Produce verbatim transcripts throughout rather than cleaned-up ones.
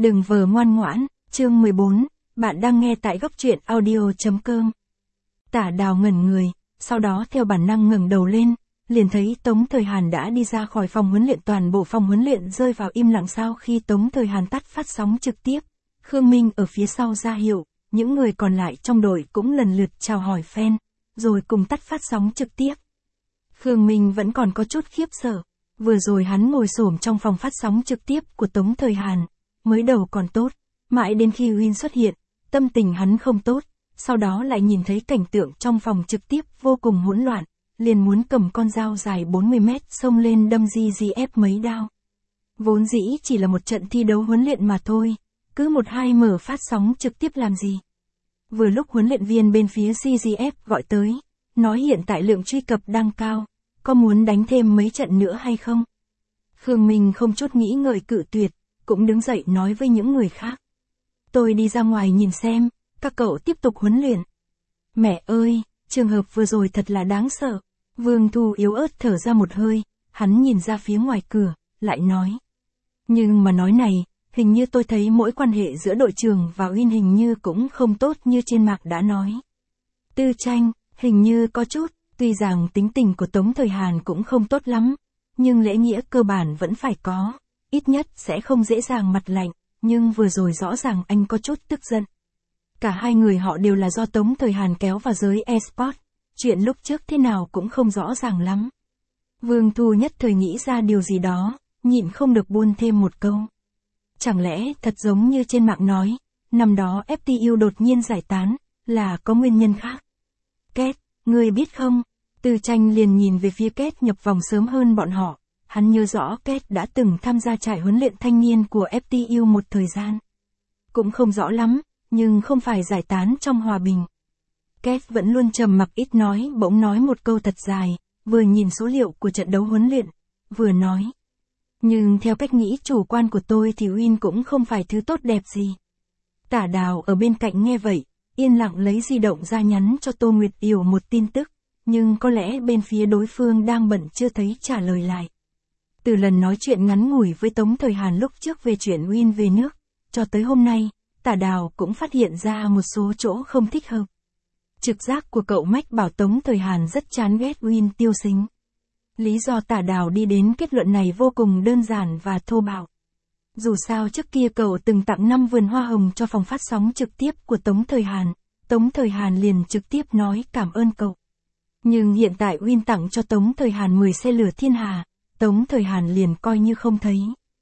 Đừng vờ ngoan ngoãn, chương mười bốn, bạn đang nghe tại góc truyện audio.com. Tả Đào ngẩn người, sau đó theo bản năng ngẩng đầu lên, liền thấy Tống Thời Hàn đã đi ra khỏi phòng huấn luyện. Toàn bộ phòng huấn luyện rơi vào im lặng sau khi Tống Thời Hàn tắt phát sóng trực tiếp. Khương Minh ở phía sau ra hiệu, những người còn lại trong đội cũng lần lượt chào hỏi fan, rồi cùng tắt phát sóng trực tiếp. Khương Minh vẫn còn có chút khiếp sợ, vừa rồi hắn ngồi xổm trong phòng phát sóng trực tiếp của Tống Thời Hàn, mới đầu còn tốt, mãi đến khi Win xuất hiện, tâm tình hắn không tốt, sau đó lại nhìn thấy cảnh tượng trong phòng trực tiếp vô cùng hỗn loạn, liền muốn cầm con dao dài bốn mươi mét xông lên đâm giê giê ép mấy đao. Vốn dĩ chỉ là một trận thi đấu huấn luyện mà thôi, cứ một hai mở phát sóng trực tiếp làm gì. Vừa lúc huấn luyện viên bên phía giê giê ép gọi tới, nói hiện tại lượng truy cập đang cao, có muốn đánh thêm mấy trận nữa hay không? Khương Minh không chút nghĩ ngợi cự tuyệt, cũng đứng dậy nói với những người khác. Tôi đi ra ngoài nhìn xem, các cậu tiếp tục huấn luyện. Mẹ ơi, trường hợp vừa rồi thật là đáng sợ. Vương Thu yếu ớt thở ra một hơi, hắn nhìn ra phía ngoài cửa, lại nói. Nhưng mà nói này, hình như tôi thấy mỗi quan hệ giữa đội trưởng và Win hình như cũng không tốt như trên mạng đã nói. Tư Tranh, hình như có chút, tuy rằng tính tình của Tống Thời Hàn cũng không tốt lắm, nhưng lễ nghĩa cơ bản vẫn phải có, ít nhất sẽ không dễ dàng mặt lạnh, nhưng vừa rồi rõ ràng anh có chút tức giận. Cả hai người họ đều là do Tống Thời Hàn kéo vào giới e-sport, chuyện lúc trước thế nào cũng không rõ ràng lắm. Vương Thu nhất thời nghĩ ra điều gì đó, nhịn không được buôn thêm một câu. Chẳng lẽ thật giống như trên mạng nói, năm đó ép tê u đột nhiên giải tán, là có nguyên nhân khác. Kết, ngươi biết không? Tư Tranh liền nhìn về phía Kết nhập vòng sớm hơn bọn họ, hắn nhớ rõ Kết đã từng tham gia trại huấn luyện thanh niên của ép tê u một thời gian. Cũng không rõ lắm, nhưng không phải giải tán trong hòa bình. Kết vẫn luôn trầm mặc ít nói, bỗng nói một câu thật dài, vừa nhìn số liệu của trận đấu huấn luyện, vừa nói. Nhưng theo cách nghĩ chủ quan của tôi thì Win cũng không phải thứ tốt đẹp gì. Tả Đào ở bên cạnh nghe vậy, yên lặng lấy di động ra nhắn cho Tô Nguyệt Yểu một tin tức, nhưng có lẽ bên phía đối phương đang bận chưa thấy trả lời lại. Từ lần nói chuyện ngắn ngủi với Tống Thời Hàn lúc trước về chuyện Win về nước, cho tới hôm nay, Tả Đào cũng phát hiện ra một số chỗ không thích hợp. Trực giác của cậu Mách bảo Tống Thời Hàn rất chán ghét Win Tiêu Sính. Lý do Tả Đào đi đến kết luận này vô cùng đơn giản và thô bạo. Dù sao trước kia cậu từng tặng năm vườn hoa hồng cho phòng phát sóng trực tiếp của Tống Thời Hàn, Tống Thời Hàn liền trực tiếp nói cảm ơn cậu. Nhưng hiện tại Win tặng cho Tống Thời Hàn mười xe lửa thiên hà, Tống Thời Hàn liền coi như không thấy.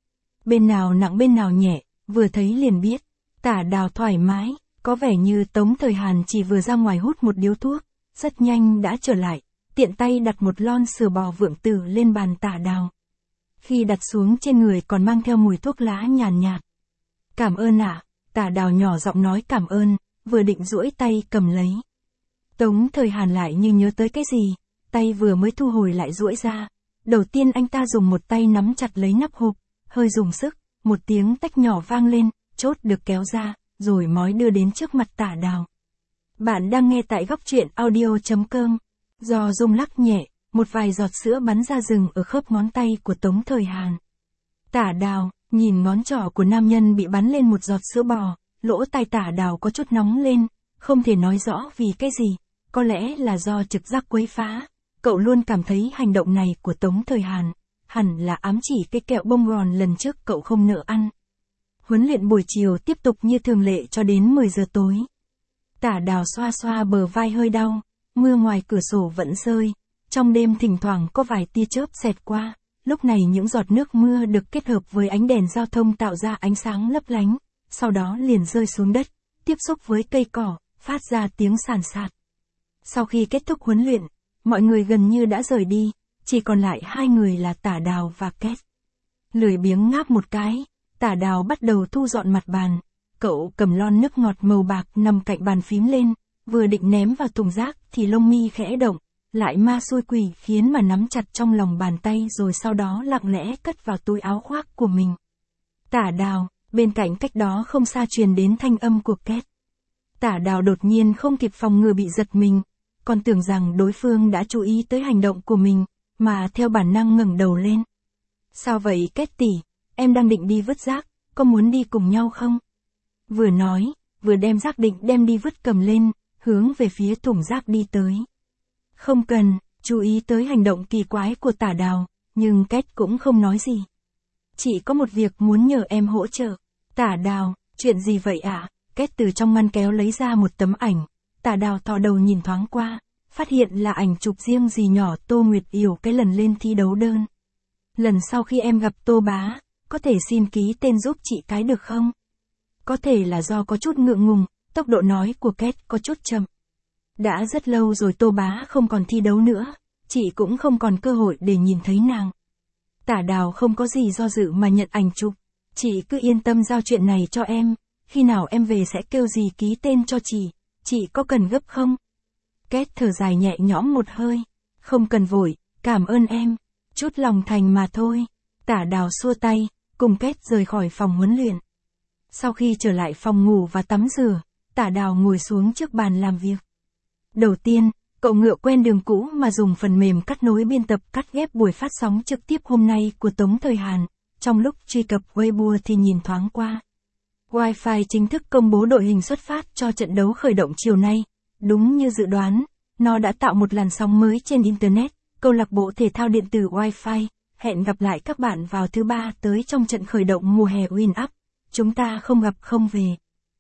Bên nào nặng bên nào nhẹ, vừa thấy liền biết. Tả Đào thoải mái, có vẻ như Tống Thời Hàn chỉ vừa ra ngoài hút một điếu thuốc, rất nhanh đã trở lại, tiện tay đặt một lon sữa bò Vượng Tử lên bàn Tả Đào. Khi đặt xuống trên người còn mang theo mùi thuốc lá nhàn nhạt, nhạt. Cảm ơn ạ, à, Tả Đào nhỏ giọng nói cảm ơn, vừa định duỗi tay cầm lấy. Tống Thời Hàn lại như nhớ tới cái gì, tay vừa mới thu hồi lại duỗi ra. Đầu tiên anh ta dùng một tay nắm chặt lấy nắp hộp, hơi dùng sức, một tiếng tách nhỏ vang lên, chốt được kéo ra, rồi mói đưa đến trước mặt Tả Đào. Bạn đang nghe tại góc truyện audio.com. Do rung lắc nhẹ, một vài giọt sữa bắn ra rừng ở khớp ngón tay của Tống Thời Hàn. Tả Đào, nhìn ngón trỏ của nam nhân bị bắn lên một giọt sữa bò, lỗ tai Tả Đào có chút nóng lên, không thể nói rõ vì cái gì, có lẽ là do trực giác quấy phá. Cậu luôn cảm thấy hành động này của Tống Thời Hàn, hẳn là ám chỉ cái kẹo bông gòn lần trước cậu không nỡ ăn. Huấn luyện buổi chiều tiếp tục như thường lệ cho đến mười giờ tối. Tả Đào xoa xoa bờ vai hơi đau, mưa ngoài cửa sổ vẫn rơi, trong đêm thỉnh thoảng có vài tia chớp xẹt qua, lúc này những giọt nước mưa được kết hợp với ánh đèn giao thông tạo ra ánh sáng lấp lánh, sau đó liền rơi xuống đất, tiếp xúc với cây cỏ, phát ra tiếng sàn sạt. Sau khi kết thúc huấn luyện, mọi người gần như đã rời đi, chỉ còn lại hai người là Tả Đào và Kết. Lười biếng ngáp một cái, Tả Đào bắt đầu thu dọn mặt bàn, cậu cầm lon nước ngọt màu bạc nằm cạnh bàn phím lên, vừa định ném vào thùng rác thì lông mi khẽ động, lại ma xui quỷ khiến mà nắm chặt trong lòng bàn tay rồi sau đó lặng lẽ cất vào túi áo khoác của mình. Tả Đào, bên cạnh cách đó không xa truyền đến thanh âm của Kết. Tả Đào đột nhiên không kịp phòng ngừa bị giật mình, còn tưởng rằng đối phương đã chú ý tới hành động của mình, mà theo bản năng ngẩng đầu lên. Sao vậy Kết tỷ, em đang định đi vứt rác, có muốn đi cùng nhau không? Vừa nói, vừa đem rác định đem đi vứt cầm lên, hướng về phía thùng rác đi tới. Không cần, chú ý tới hành động kỳ quái của Tả Đào, nhưng Kết cũng không nói gì. Chị có một việc muốn nhờ em hỗ trợ. Tả Đào, chuyện gì vậy ạ? À? Kết từ trong ngăn kéo lấy ra một tấm ảnh. Tả Đào thò đầu nhìn thoáng qua, phát hiện là ảnh chụp riêng dì nhỏ Tô Nguyệt Yểu cái lần lên thi đấu đơn. Lần sau khi em gặp Tô bá, có thể xin ký tên giúp chị cái được không? Có thể là do có chút ngượng ngùng, tốc độ nói của Kết có chút chậm. Đã rất lâu rồi Tô bá không còn thi đấu nữa, chị cũng không còn cơ hội để nhìn thấy nàng. Tả Đào không có gì do dự mà nhận ảnh chụp. Chị cứ yên tâm giao chuyện này cho em, khi nào em về sẽ kêu dì ký tên cho chị, chị có cần gấp không? Kết thở dài nhẹ nhõm một hơi. Không cần vội, cảm ơn em, chút lòng thành mà thôi. Tả Đào xua tay, cùng Kết rời khỏi phòng huấn luyện. Sau khi trở lại phòng ngủ và tắm rửa, Tả Đào ngồi xuống trước bàn làm việc. Đầu tiên, cậu ngựa quen đường cũ mà dùng phần mềm cắt nối biên tập cắt ghép buổi phát sóng trực tiếp hôm nay của Tống Thời Hàn. Trong lúc truy cập Weibo thì nhìn thoáng qua. Wi-Fi chính thức công bố đội hình xuất phát cho trận đấu khởi động chiều nay. Đúng như dự đoán, nó đã tạo một làn sóng mới trên Internet. Câu lạc bộ thể thao điện tử Wi-Fi, hẹn gặp lại các bạn vào thứ ba tới trong trận khởi động mùa hè Win Up. Chúng ta không gặp không về.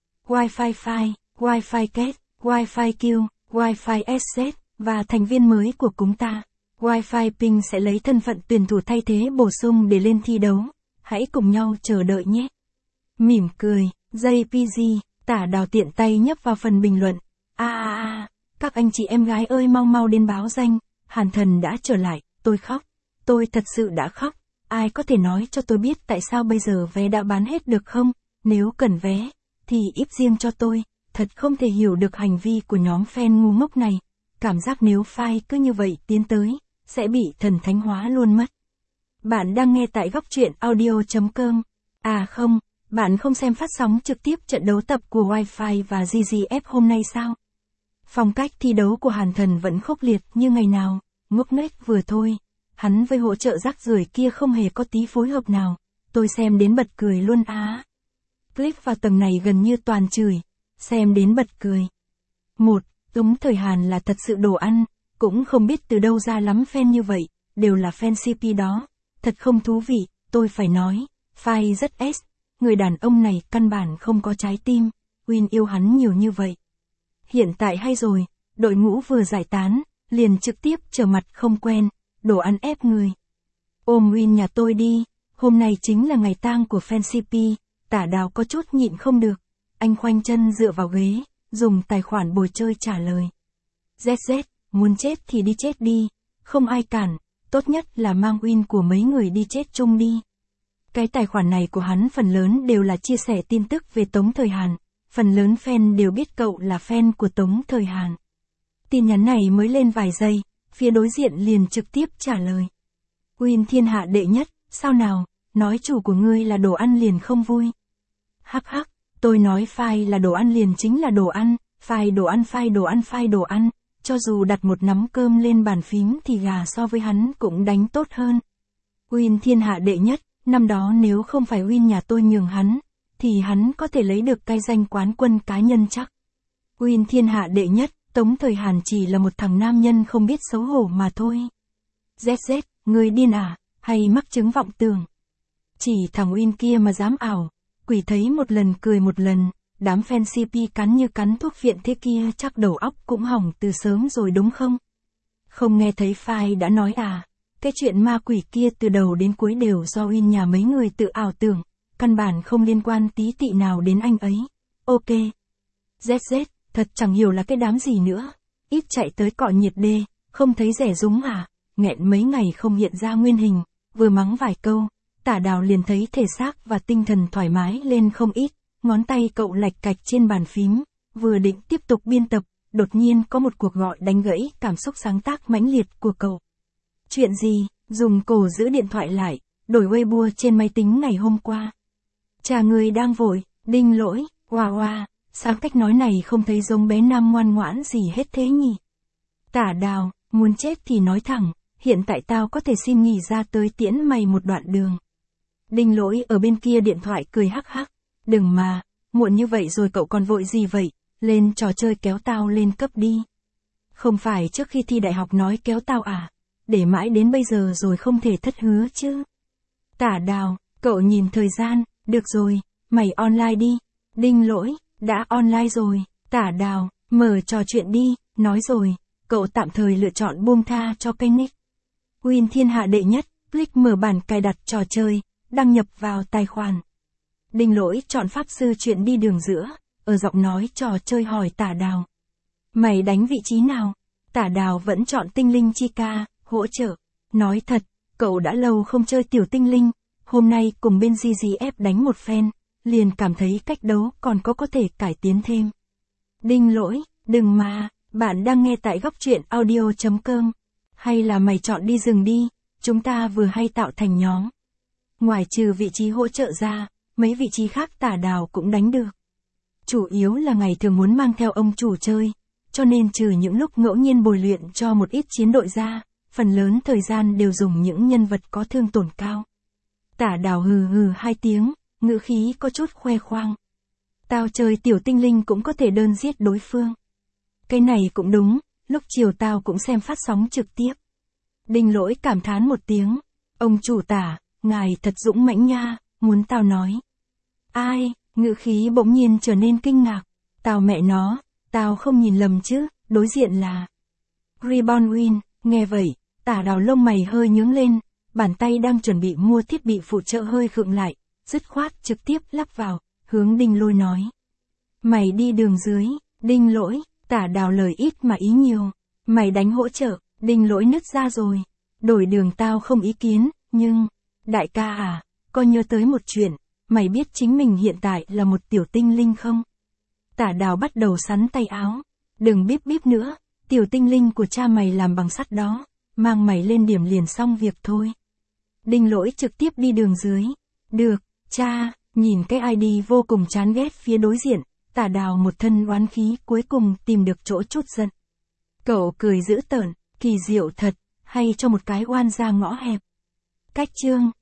Wi-Fi Fi, Wi-Fi Kết, Wi-Fi Q, Wi-Fi Asset, và thành viên mới của chúng ta. Wi-Fi Ping sẽ lấy thân phận tuyển thủ thay thế bổ sung để lên thi đấu. Hãy cùng nhau chờ đợi nhé. Mỉm cười, jay pê giê, Tả Đào tiện tay nhấp vào phần bình luận. A a a, các anh chị em gái ơi mau mau đến báo danh, Hàn Thần đã trở lại, tôi khóc. Tôi thật sự đã khóc. Ai có thể nói cho tôi biết tại sao bây giờ vé đã bán hết được không? Nếu cần vé, thì íp riêng cho tôi. Thật không thể hiểu được hành vi của nhóm fan ngu ngốc này. Cảm giác nếu file cứ như vậy tiến tới, sẽ bị thần thánh hóa luôn mất. Bạn đang nghe tại góc truyện audio chấm com. À không, bạn không xem phát sóng trực tiếp trận đấu tập của Wi-Fi và giê giê ép hôm nay sao? Phong cách thi đấu của Hàn Thần vẫn khốc liệt như ngày nào, ngốc nghếch vừa thôi. Hắn với hỗ trợ rác rưởi kia không hề có tí phối hợp nào. Tôi xem đến bật cười luôn á. Clip vào tầng này gần như toàn chửi. Xem đến bật cười. Một, Tống Thời Hàn là thật sự đồ ăn. Cũng không biết từ đâu ra lắm fan như vậy. Đều là fan xê pê đó. Thật không thú vị, tôi phải nói. Phai rất S. Người đàn ông này căn bản không có trái tim. Win yêu hắn nhiều như vậy. Hiện tại hay rồi, đội ngũ vừa giải tán, liền trực tiếp trở mặt không quen. Đồ ăn ép người. Ôm Win nhà tôi đi, hôm nay chính là ngày tang của fan xê pê, Tả Đào có chút nhịn không được. Anh khoanh chân dựa vào ghế, dùng tài khoản bồi chơi trả lời. dét dét, muốn chết thì đi chết đi, không ai cản, tốt nhất là mang Win của mấy người đi chết chung đi. Cái tài khoản này của hắn phần lớn đều là chia sẻ tin tức về Tống Thời Hàn, phần lớn fan đều biết cậu là fan của Tống Thời Hàn. Tin nhắn này mới lên vài giây. Phía đối diện liền trực tiếp trả lời. Win thiên hạ đệ nhất, sao nào, nói chủ của ngươi là đồ ăn liền không vui. Hắc hắc, tôi nói phai là đồ ăn liền chính là đồ ăn, phai đồ ăn phai đồ ăn phai đồ ăn, cho dù đặt một nắm cơm lên bàn phím thì gà so với hắn cũng đánh tốt hơn. Win thiên hạ đệ nhất, năm đó nếu không phải Win nhà tôi nhường hắn, thì hắn có thể lấy được cái danh quán quân cá nhân chắc. Win thiên hạ đệ nhất. Tống Thời Hàn chỉ là một thằng nam nhân không biết xấu hổ mà thôi. dét dét, người điên à, hay mắc chứng vọng tưởng. Chỉ thằng Win kia mà dám ảo, quỷ thấy một lần cười một lần, đám fan xê pê cắn như cắn thuốc viện thế kia chắc đầu óc cũng hỏng từ sớm rồi đúng không? Không nghe thấy Phai đã nói à, cái chuyện ma quỷ kia từ đầu đến cuối đều do Win nhà mấy người tự ảo tưởng, căn bản không liên quan tí tị nào đến anh ấy. Ok. dét dét. Thật chẳng hiểu là cái đám gì nữa. Ít chạy tới cọ nhiệt đê, không thấy rẻ rúng à, nghẹn mấy ngày không hiện ra nguyên hình, vừa mắng vài câu, Tả Đào liền thấy thể xác và tinh thần thoải mái lên không ít, ngón tay cậu lạch cạch trên bàn phím, vừa định tiếp tục biên tập, đột nhiên có một cuộc gọi đánh gãy cảm xúc sáng tác mãnh liệt của cậu. Chuyện gì, dùng cổ giữ điện thoại lại, đổi Weibo trên máy tính ngày hôm qua. Chà người đang vội, đinh lỗi, oa oa. Sao cách nói này không thấy giống bé nam ngoan ngoãn gì hết thế nhỉ? Tả Đào, muốn chết thì nói thẳng, hiện tại tao có thể xin nghỉ ra tới tiễn mày một đoạn đường. Đinh Lỗi ở bên kia điện thoại cười hắc hắc. Đừng mà, muộn như vậy rồi cậu còn vội gì vậy, lên trò chơi kéo tao lên cấp đi. Không phải trước khi thi đại học nói kéo tao à, để mãi đến bây giờ rồi không thể thất hứa chứ. Tả Đào, cậu nhìn thời gian, được rồi, mày online đi. Đinh Lỗi, đã online rồi. Tả Đào, mở trò chuyện đi, nói rồi, cậu tạm thời lựa chọn buông tha cho kênh nick Win thiên hạ đệ nhất, click mở bản cài đặt trò chơi, đăng nhập vào tài khoản. Đinh Lỗi chọn pháp sư chuyện đi đường giữa, ở giọng nói trò chơi hỏi Tả Đào. Mày đánh vị trí nào? Tả Đào vẫn chọn tinh linh chi ca, hỗ trợ. Nói thật, cậu đã lâu không chơi tiểu tinh linh, hôm nay cùng bên giê giê ép đánh một phen, liền cảm thấy cách đấu còn có có thể cải tiến thêm. Đinh Lỗi, đừng mà, bạn đang nghe tại góc truyện audio chấm com. Hay là mày chọn đi rừng đi, chúng ta vừa hay tạo thành nhóm. Ngoài trừ vị trí hỗ trợ ra, mấy vị trí khác Tả Đào cũng đánh được. Chủ yếu là ngày thường muốn mang theo ông chủ chơi, cho nên trừ những lúc ngẫu nhiên bồi luyện cho một ít chiến đội ra, phần lớn thời gian đều dùng những nhân vật có thương tổn cao. Tả Đào hừ hừ hai tiếng, ngữ khí có chút khoe khoang. Tao chơi tiểu tinh linh cũng có thể đơn giết đối phương. Cái này cũng đúng, lúc chiều tao cũng xem phát sóng trực tiếp. Đinh Lỗi cảm thán một tiếng. Ông chủ Tả, ngài thật dũng mãnh nha, muốn tao nói. Ai, ngữ khí bỗng nhiên trở nên kinh ngạc. Tao mẹ nó, tao không nhìn lầm chứ, đối diện là Reborn Win. Nghe vậy, Tả Đào lông mày hơi nhướng lên, bàn tay đang chuẩn bị mua thiết bị phụ trợ hơi khựng lại, dứt khoát trực tiếp lắp vào, hướng Đinh Lôi nói. Mày đi đường dưới, Đinh Lỗi. Tả Đào lời ít mà ý nhiều. Mày đánh hỗ trợ, Đinh Lỗi nứt ra rồi. Đổi đường tao không ý kiến, nhưng... Đại ca à, có nhớ tới một chuyện, mày biết chính mình hiện tại là một tiểu tinh linh không? Tả Đào bắt đầu sắn tay áo. Đừng bíp bíp nữa, tiểu tinh linh của cha mày làm bằng sắt đó, mang mày lên điểm liền xong việc thôi. Đinh Lỗi trực tiếp đi đường dưới. Được, cha, nhìn cái i đê vô cùng chán ghét phía đối diện. Tả Đào một thân oán khí cuối cùng tìm được chỗ chút giận. Cậu cười dữ tợn, kỳ diệu thật, hay cho một cái oan ra ngõ hẹp. Cách chương